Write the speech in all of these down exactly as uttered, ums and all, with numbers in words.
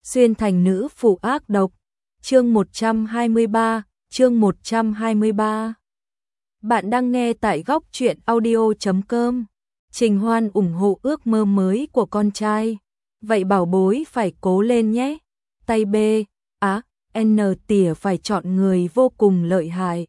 xuyên thành nữ phụ ác độc. Chương một trăm hai mươi ba, chương một trăm hai mươi ba. Bạn đang nghe tại góc truyện audio chấm com. Trình Hoan ủng hộ ước mơ mới của con trai. Vậy bảo bối phải cố lên nhé. Tay B, á, N tỉa phải chọn người vô cùng lợi hại.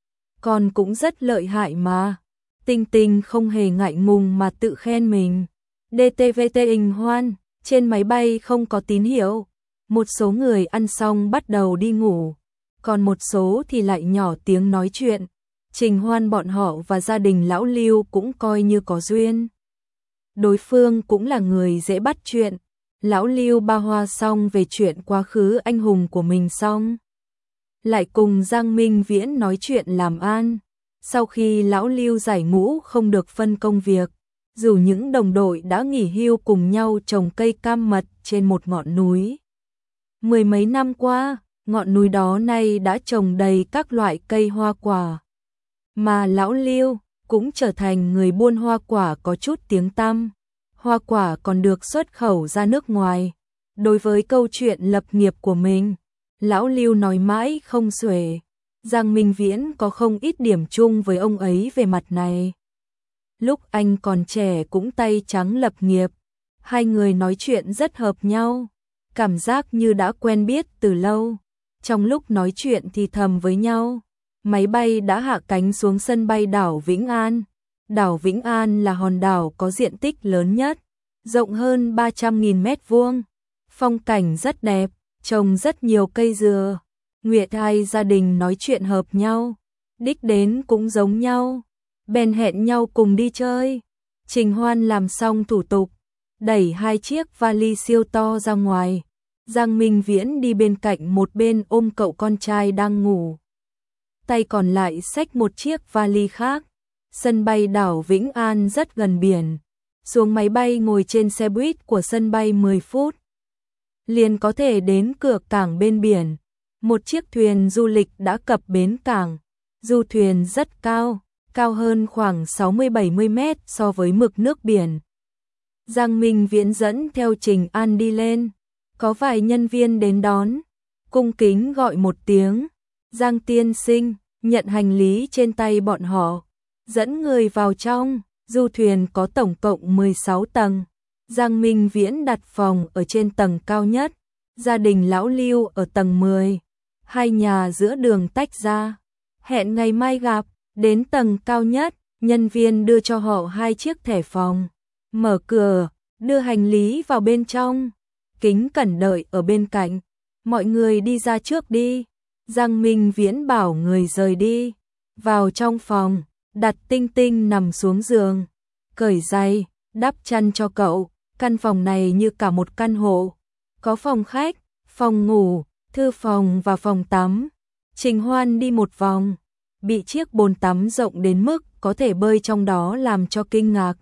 Con cũng rất lợi hại mà. Tinh Tinh không hề ngại ngùng mà tự khen mình. đê tê vê tê Trình Hoan, trên máy bay không có tín hiệu. Một số người ăn xong bắt đầu đi ngủ, còn một số thì lại nhỏ tiếng nói chuyện. Trình Hoan bọn họ và gia đình lão Lưu cũng coi như có duyên. Đối phương cũng là người dễ bắt chuyện. Lão Lưu ba hoa xong về chuyện quá khứ anh hùng của mình xong, lại cùng Giang Minh Viễn nói chuyện làm ăn. Sau khi lão Lưu giải ngũ không được phân công việc, dù những đồng đội đã nghỉ hưu cùng nhau trồng cây cam mật trên một ngọn núi. Mười mấy năm qua, ngọn núi đó nay đã trồng đầy các loại cây hoa quả. Mà lão Lưu cũng trở thành người buôn hoa quả có chút tiếng tăm. Hoa quả còn được xuất khẩu ra nước ngoài. Đối với câu chuyện lập nghiệp của mình, lão Lưu nói mãi không xuể. Giang Minh Viễn có không ít điểm chung với ông ấy về mặt này. Lúc anh còn trẻ cũng tay trắng lập nghiệp, hai người nói chuyện rất hợp nhau, cảm giác như đã quen biết từ lâu. Trong lúc nói chuyện thì thầm với nhau, máy bay đã hạ cánh xuống sân bay đảo Vĩnh An. Đảo Vĩnh An là hòn đảo có diện tích lớn nhất, rộng hơn ba trăm nghìn mét vuông, phong cảnh rất đẹp, trồng rất nhiều cây dừa. Nguyệt hai gia đình nói chuyện hợp nhau, đích đến cũng giống nhau, bèn hẹn nhau cùng đi chơi. Trình Hoan làm xong thủ tục, đẩy hai chiếc vali siêu to ra ngoài. Giang Minh Viễn đi bên cạnh một bên ôm cậu con trai đang ngủ, tay còn lại xách một chiếc vali khác. Sân bay đảo Vĩnh An rất gần biển, xuống máy bay ngồi trên xe buýt của sân bay mười phút, liền có thể đến cửa cảng bên biển. Một chiếc thuyền du lịch đã cập bến cảng, du thuyền rất cao, cao hơn khoảng sáu mươi bảy mươi mét so với mực nước biển. Giang Minh Viễn dẫn theo Trình An đi lên, có vài nhân viên đến đón, cung kính gọi một tiếng, Giang tiên sinh, nhận hành lý trên tay bọn họ, dẫn người vào trong. Du thuyền có tổng cộng mười sáu tầng, Giang Minh Viễn đặt phòng ở trên tầng cao nhất, gia đình lão Lưu ở tầng mười. Hai nhà giữa đường tách ra, hẹn ngày mai gặp. Đến tầng cao nhất, nhân viên đưa cho họ hai chiếc thẻ phòng, mở cửa, đưa hành lý vào bên trong, kính cẩn đợi ở bên cạnh. Mọi người đi ra trước đi. Giang Minh Viễn bảo người rời đi, vào trong phòng, đặt Tinh Tinh nằm xuống giường, cởi giày, đắp chăn cho cậu. Căn phòng này như cả một căn hộ, có phòng khách, phòng ngủ, thư phòng và phòng tắm. Trình Hoan đi một vòng, bị chiếc bồn tắm rộng đến mức có thể bơi trong đó làm cho kinh ngạc.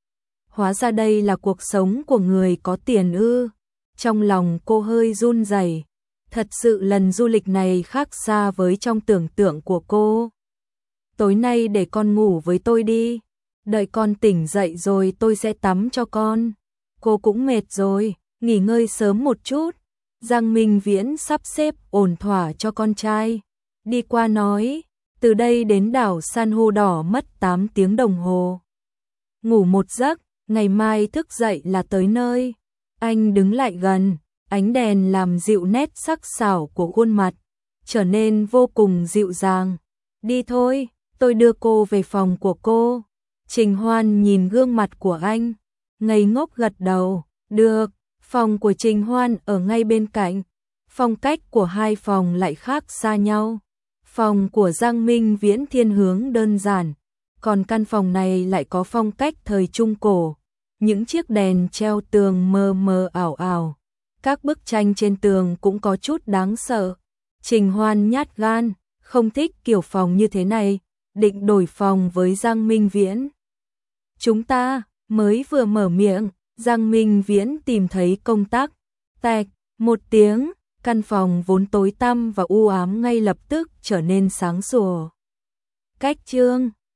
Hóa ra đây là cuộc sống của người có tiền ư. Trong lòng cô hơi run rẩy. Thật sự lần du lịch này khác xa với trong tưởng tượng của cô. Tối nay để con ngủ với tôi đi, đợi con tỉnh dậy rồi tôi sẽ tắm cho con. Cô cũng mệt rồi, nghỉ ngơi sớm một chút. Giang Minh Viễn sắp xếp ổn thỏa cho con trai, đi qua nói, từ đây đến đảo San hô đỏ mất tám tiếng đồng hồ. Ngủ một giấc, ngày mai thức dậy là tới nơi. Anh đứng lại gần, ánh đèn làm dịu nét sắc sảo của khuôn mặt, trở nên vô cùng dịu dàng. Đi thôi, tôi đưa cô về phòng của cô. Trình Hoan nhìn gương mặt của anh, ngây ngốc gật đầu, được. Phòng của Trình Hoan ở ngay bên cạnh, phong cách của hai phòng lại khác xa nhau. Phòng của Giang Minh Viễn thiên hướng đơn giản, còn căn phòng này lại có phong cách thời Trung Cổ. Những chiếc đèn treo tường mờ mờ ảo ảo, các bức tranh trên tường cũng có chút đáng sợ. Trình Hoan nhát gan, không thích kiểu phòng như thế này, định đổi phòng với Giang Minh Viễn. Chúng ta mới vừa mở miệng, Giang Minh Viễn tìm thấy công tắc, tạch, một tiếng, căn phòng vốn tối tăm và u ám ngay lập tức trở nên sáng sủa. Cách chương